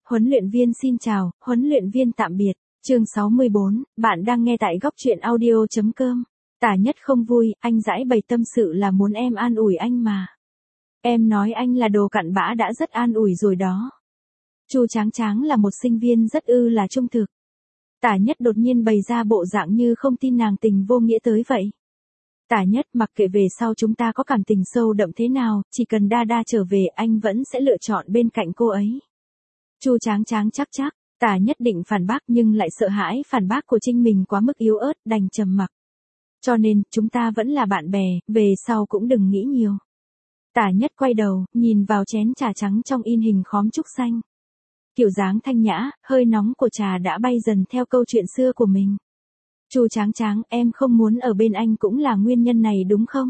Huấn luyện viên xin chào, huấn luyện viên tạm biệt. Chương 64, bạn đang nghe tại góc truyện audio.com. Tả Nhất không vui, anh giải bày tâm sự là muốn em an ủi anh mà. Em nói anh là đồ cặn bã đã rất an ủi rồi đó. Chu Tráng Tráng là một sinh viên rất là trung thực. Tả Nhất đột nhiên bày ra bộ dạng như không tin nàng tình vô nghĩa tới vậy. Tả Nhất, mặc kệ về sau chúng ta có cảm tình sâu đậm thế nào, chỉ cần đa đa trở về anh vẫn sẽ lựa chọn bên cạnh cô ấy. Chu Tráng Tráng chắc. Tả Nhất định phản bác nhưng lại sợ hãi phản bác của Trinh mình quá mức yếu ớt, đành trầm mặc. Cho nên, chúng ta vẫn là bạn bè, về sau cũng đừng nghĩ nhiều. Tả Nhất quay đầu, nhìn vào chén trà trắng trong in hình khóm trúc xanh. Kiểu dáng thanh nhã, hơi nóng của trà đã bay dần theo câu chuyện xưa của mình. Chu Tráng Tráng, em không muốn ở bên anh cũng là nguyên nhân này đúng không?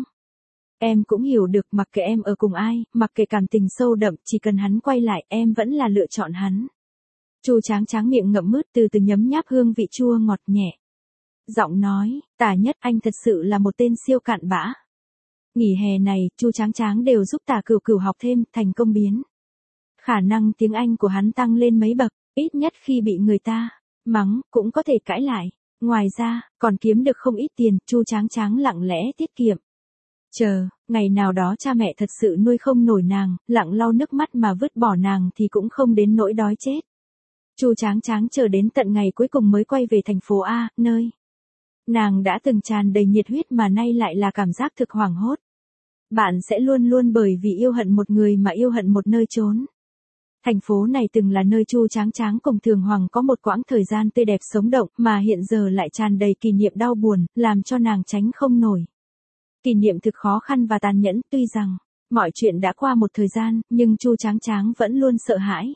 Em cũng hiểu được, mặc kệ em ở cùng ai, mặc kệ cảm tình sâu đậm, chỉ cần hắn quay lại, em vẫn là lựa chọn hắn. Chu Tráng Tráng miệng ngậm mứt từ từ nhấm nháp hương vị chua ngọt nhẹ. Giọng nói, Tả Nhất, anh thật sự là một tên siêu cặn bã. Nghỉ hè này, Chu Tráng Tráng đều giúp Tả Cửu Cửu học thêm, thành công biến. Khả năng tiếng Anh của hắn tăng lên mấy bậc, ít nhất khi bị người ta mắng, cũng có thể cãi lại. Ngoài ra, còn kiếm được không ít tiền, Chu Tráng Tráng lặng lẽ tiết kiệm. Chờ, ngày nào đó cha mẹ thật sự nuôi không nổi nàng, lặng lau nước mắt mà vứt bỏ nàng thì cũng không đến nỗi đói chết. Chu Tráng Tráng chờ đến tận ngày cuối cùng mới quay về thành phố A, nơi nàng đã từng tràn đầy nhiệt huyết mà nay lại là cảm giác thực hoảng hốt. Bạn sẽ luôn luôn bởi vì yêu hận một người mà yêu hận một nơi trốn. Thành phố này từng là nơi Chu Tráng Tráng cùng Thường Hoàng có một quãng thời gian tươi đẹp sống động mà hiện giờ lại tràn đầy kỷ niệm đau buồn, làm cho nàng tránh không nổi. Kỷ niệm thực khó khăn và tàn nhẫn, tuy rằng mọi chuyện đã qua một thời gian, nhưng Chu Tráng Tráng vẫn luôn sợ hãi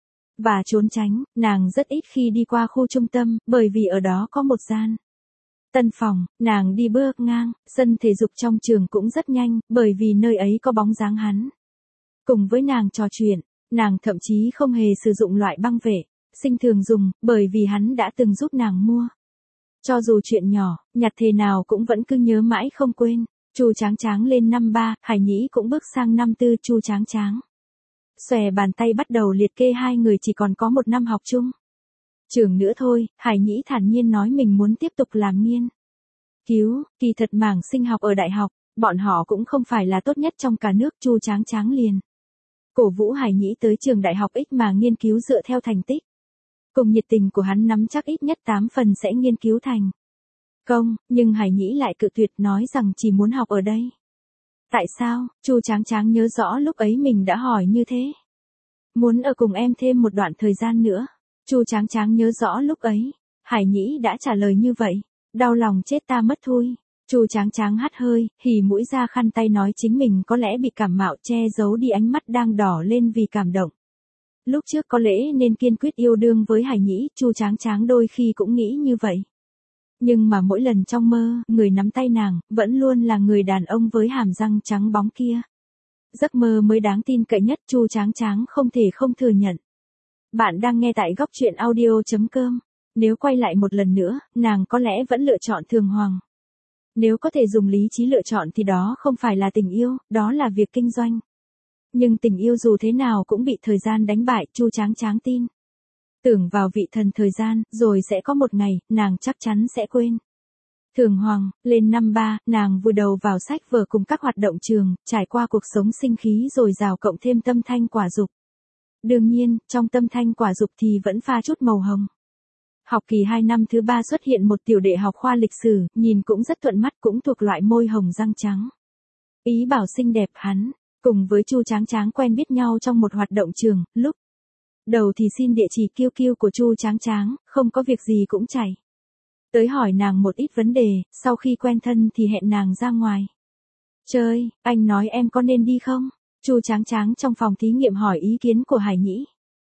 và trốn tránh. Nàng rất ít khi đi qua khu trung tâm, bởi vì ở đó có một gian tân phòng. Nàng đi bước ngang sân thể dục trong trường cũng rất nhanh, bởi vì nơi ấy có bóng dáng hắn. Cùng với nàng trò chuyện, nàng thậm chí không hề sử dụng loại băng vệ sinh thường dùng, bởi vì hắn đã từng giúp nàng mua. Cho dù chuyện nhỏ, nhặt thế nào cũng vẫn cứ nhớ mãi không quên. Chu Tráng Tráng lên năm 3, Hải Nhĩ cũng bước sang năm 4. Chu Tráng Tráng xòe bàn tay bắt đầu liệt kê hai người chỉ còn có một năm học chung trường nữa thôi. Hải Nhĩ thản nhiên nói mình muốn tiếp tục làm nghiên cứu, kỳ thật mảng sinh học ở đại học, bọn họ cũng không phải là tốt nhất trong cả nước. Chu Tráng Tráng liền cổ vũ Hải Nhĩ tới trường đại học X mà nghiên cứu dựa theo thành tích. Cùng nhiệt tình của hắn nắm chắc ít nhất 8 phần sẽ nghiên cứu thành công, nhưng Hải Nhĩ lại cự tuyệt nói rằng chỉ muốn học ở đây. Tại sao? Chu Tráng Tráng nhớ rõ lúc ấy mình đã hỏi như thế. Muốn ở cùng em thêm một đoạn thời gian nữa. Chu Tráng Tráng nhớ rõ lúc ấy, Hải Nhĩ đã trả lời như vậy. Đau lòng chết ta mất thôi. Chu Tráng Tráng hắt hơi, hỉ mũi ra khăn tay nói chính mình có lẽ bị cảm mạo, che giấu đi ánh mắt đang đỏ lên vì cảm động. Lúc trước có lẽ nên kiên quyết yêu đương với Hải Nhĩ, Chu Tráng Tráng đôi khi cũng nghĩ như vậy. Nhưng mà mỗi lần trong mơ, người nắm tay nàng, vẫn luôn là người đàn ông với hàm răng trắng bóng kia. Giấc mơ mới đáng tin cậy nhất, Chu Tráng Tráng không thể không thừa nhận. Bạn đang nghe tại góc truyện audio.com. Nếu quay lại một lần nữa, nàng có lẽ vẫn lựa chọn Thường Hoàng. Nếu có thể dùng lý trí lựa chọn thì đó không phải là tình yêu, đó là việc kinh doanh. Nhưng tình yêu dù thế nào cũng bị thời gian đánh bại, Chu Tráng Tráng tin tưởng vào vị thần thời gian, rồi sẽ có một ngày, nàng chắc chắn sẽ quên. Thường Hoàng, lên năm 3, nàng vùi đầu vào sách vở cùng các hoạt động trường, trải qua cuộc sống sinh khí dồi dào cộng thêm tâm thanh quả dục. Đương nhiên, trong tâm thanh quả dục thì vẫn pha chút màu hồng. Học kỳ 2 năm thứ 3 xuất hiện một tiểu đệ học khoa lịch sử, nhìn cũng rất thuận mắt, cũng thuộc loại môi hồng răng trắng. Ý bảo xinh đẹp. Hắn cùng với Chu Tráng Tráng quen biết nhau trong một hoạt động trường, lúc đầu thì xin địa chỉ QQ của Chu Tráng Tráng, không có việc gì cũng chạy tới hỏi nàng một ít vấn đề, sau khi quen thân thì hẹn nàng ra ngoài chơi. Anh nói em có nên đi không? Chu Tráng Tráng trong phòng thí nghiệm hỏi ý kiến của Hải Nhĩ.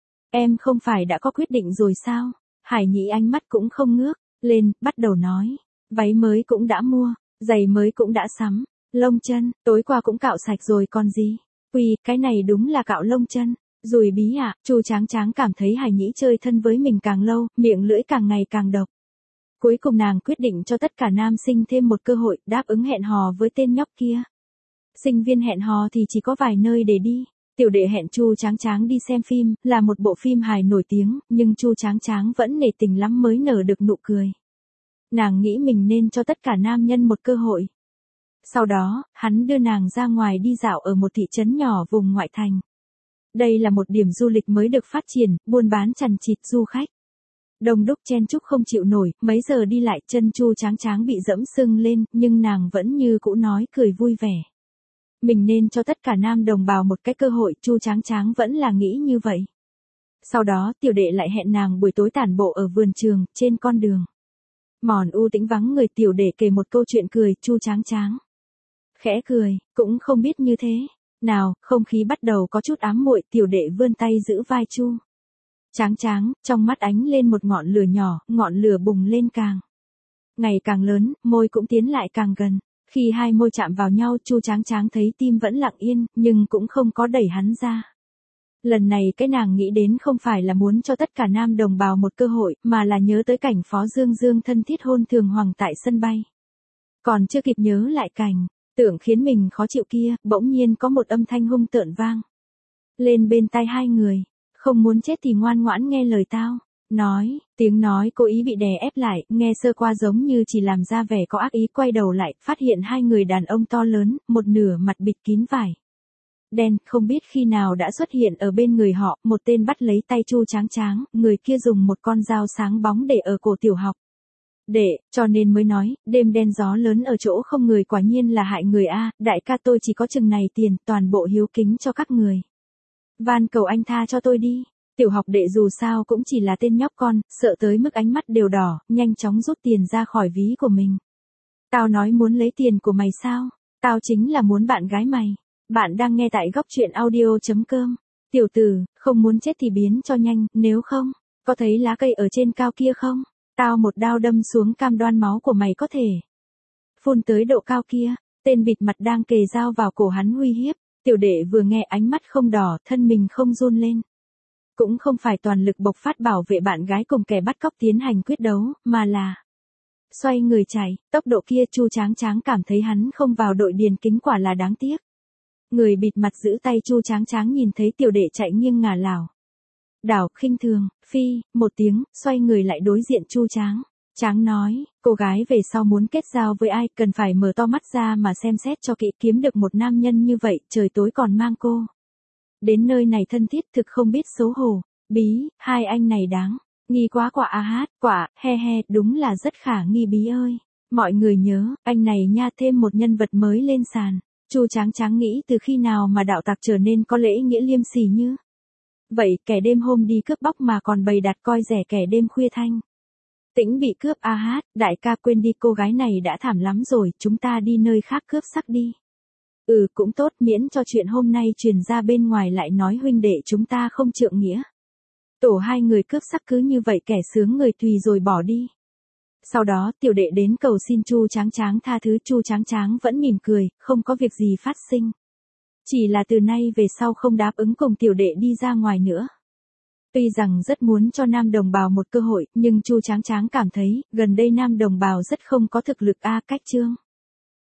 Em không phải đã có quyết định rồi sao? Hải Nhĩ ánh mắt cũng không ngước lên, bắt đầu nói. Váy mới cũng đã mua, giày mới cũng đã sắm, lông chân, tối qua cũng cạo sạch rồi còn gì. Cái này đúng là cạo lông chân. Rùi bí à? Chu Tráng Tráng cảm thấy Hải Nhĩ chơi thân với mình càng lâu, miệng lưỡi càng ngày càng độc. Cuối cùng nàng quyết định cho tất cả nam sinh thêm một cơ hội, đáp ứng hẹn hò với tên nhóc kia. Sinh viên hẹn hò thì chỉ có vài nơi để đi. Tiểu đệ hẹn Chu Tráng Tráng đi xem phim, là một bộ phim hài nổi tiếng, nhưng Chu Tráng Tráng vẫn nể tình lắm mới nở được nụ cười. Nàng nghĩ mình nên cho tất cả nam nhân một cơ hội. Sau đó, hắn đưa nàng ra ngoài đi dạo ở một thị trấn nhỏ vùng ngoại thành. Đây là một điểm du lịch mới được phát triển, buôn bán chằng chịt du khách. Đông đúc chen chúc không chịu nổi, mấy giờ đi lại chân Chu Tráng Tráng bị dẫm sưng lên, nhưng nàng vẫn như cũ nói cười vui vẻ. Mình nên cho tất cả nam đồng bào một cái cơ hội, Chu Tráng Tráng vẫn là nghĩ như vậy. Sau đó tiểu đệ lại hẹn nàng buổi tối tản bộ ở vườn trường, trên con đường. Mòn u tĩnh vắng người, tiểu đệ kể một câu chuyện cười, Chu Tráng Tráng khẽ cười, cũng không biết như thế nào, không khí bắt đầu có chút ám muội, tiểu đệ vươn tay giữ vai Chu Tráng Tráng, trong mắt ánh lên một ngọn lửa nhỏ, ngọn lửa bùng lên ngày càng lớn, môi cũng tiến lại càng gần. Khi hai môi chạm vào nhau, Chu Tráng Tráng thấy tim vẫn lặng yên, nhưng cũng không có đẩy hắn ra. Lần này cái nàng nghĩ đến không phải là muốn cho tất cả nam đồng bào một cơ hội, mà là nhớ tới cảnh Phó Dương Dương thân thiết hôn Thường Hoàng tại sân bay. Còn chưa kịp nhớ lại cảnh tưởng khiến mình khó chịu kia, bỗng nhiên có một âm thanh hung tợn vang lên bên tai hai người. Không muốn chết thì ngoan ngoãn nghe lời tao. Tiếng nói cố ý bị đè ép lại, nghe sơ qua giống như chỉ làm ra vẻ có ác ý, quay đầu lại, phát hiện hai người đàn ông to lớn, một nửa mặt bịt kín vải đen, không biết khi nào đã xuất hiện ở bên người họ, một tên bắt lấy tay Chu Tráng Tráng, người kia dùng một con dao sáng bóng để ở cổ tiểu học. Cho nên mới nói, đêm đen gió lớn ở chỗ không người, quả nhiên là hại người a, đại ca tôi chỉ có chừng này tiền, toàn bộ hiếu kính cho các người. Van cầu anh tha cho tôi đi. Tiểu học đệ dù sao cũng chỉ là tên nhóc con, sợ tới mức ánh mắt đều đỏ, nhanh chóng rút tiền ra khỏi ví của mình. Tao nói muốn lấy tiền của mày sao? Tao chính là muốn bạn gái mày. Bạn đang nghe tại góc truyện audio.com. Tiểu tử, không muốn chết thì biến cho nhanh, nếu không, có thấy lá cây ở trên cao kia không? Tao một đao đâm xuống, cam đoan máu của mày có thể phun tới độ cao kia. Tên bịt mặt đang kề dao vào cổ hắn uy hiếp. Tiểu đệ vừa nghe ánh mắt không đỏ, thân mình không run lên. Cũng không phải toàn lực bộc phát bảo vệ bạn gái cùng kẻ bắt cóc tiến hành quyết đấu, mà là xoay người chạy. Tốc độ kia Chu Tráng Tráng cảm thấy hắn không vào đội điền kính quả là đáng tiếc. Người bịt mặt giữ tay Chu Tráng Tráng nhìn thấy tiểu đệ chạy nghiêng ngả lảo đảo, khinh thường, phi một tiếng, xoay người lại đối diện Chu Tráng Tráng nói, cô gái về sau muốn kết giao với ai, cần phải mở to mắt ra mà xem xét cho kỹ, kiếm được một nam nhân như vậy, trời tối còn mang cô đến nơi này thân thiết, thực không biết xấu hổ. Bí, hai anh này đáng nghi quá quả a hát, quả, he he, đúng là rất khả nghi bí ơi. Mọi người nhớ, anh này nha, thêm một nhân vật mới lên sàn. Chu Tráng Tráng nghĩ từ khi nào mà đạo tặc trở nên có lễ nghĩa liêm sỉ như vậy, kẻ đêm hôm đi cướp bóc mà còn bày đặt coi rẻ kẻ đêm khuya thanh tĩnh bị cướp a hát, đại ca quên đi, cô gái này đã thảm lắm rồi, chúng ta đi nơi khác cướp sắc đi. Cũng tốt, miễn cho chuyện hôm nay truyền ra bên ngoài lại nói huynh đệ chúng ta không trượng nghĩa. Tổ hai người cướp sắc cứ như vậy kẻ sướng người tùy rồi bỏ đi. Sau đó tiểu đệ đến cầu xin Chu Tráng Tráng tha thứ, Chu Tráng Tráng vẫn mỉm cười, không có việc gì phát sinh. Chỉ là từ nay về sau không đáp ứng cùng tiểu đệ đi ra ngoài nữa. Tuy rằng rất muốn cho nam đồng bào một cơ hội, nhưng Chu Tráng Tráng cảm thấy, gần đây nam đồng bào rất không có thực lực a. Cách chương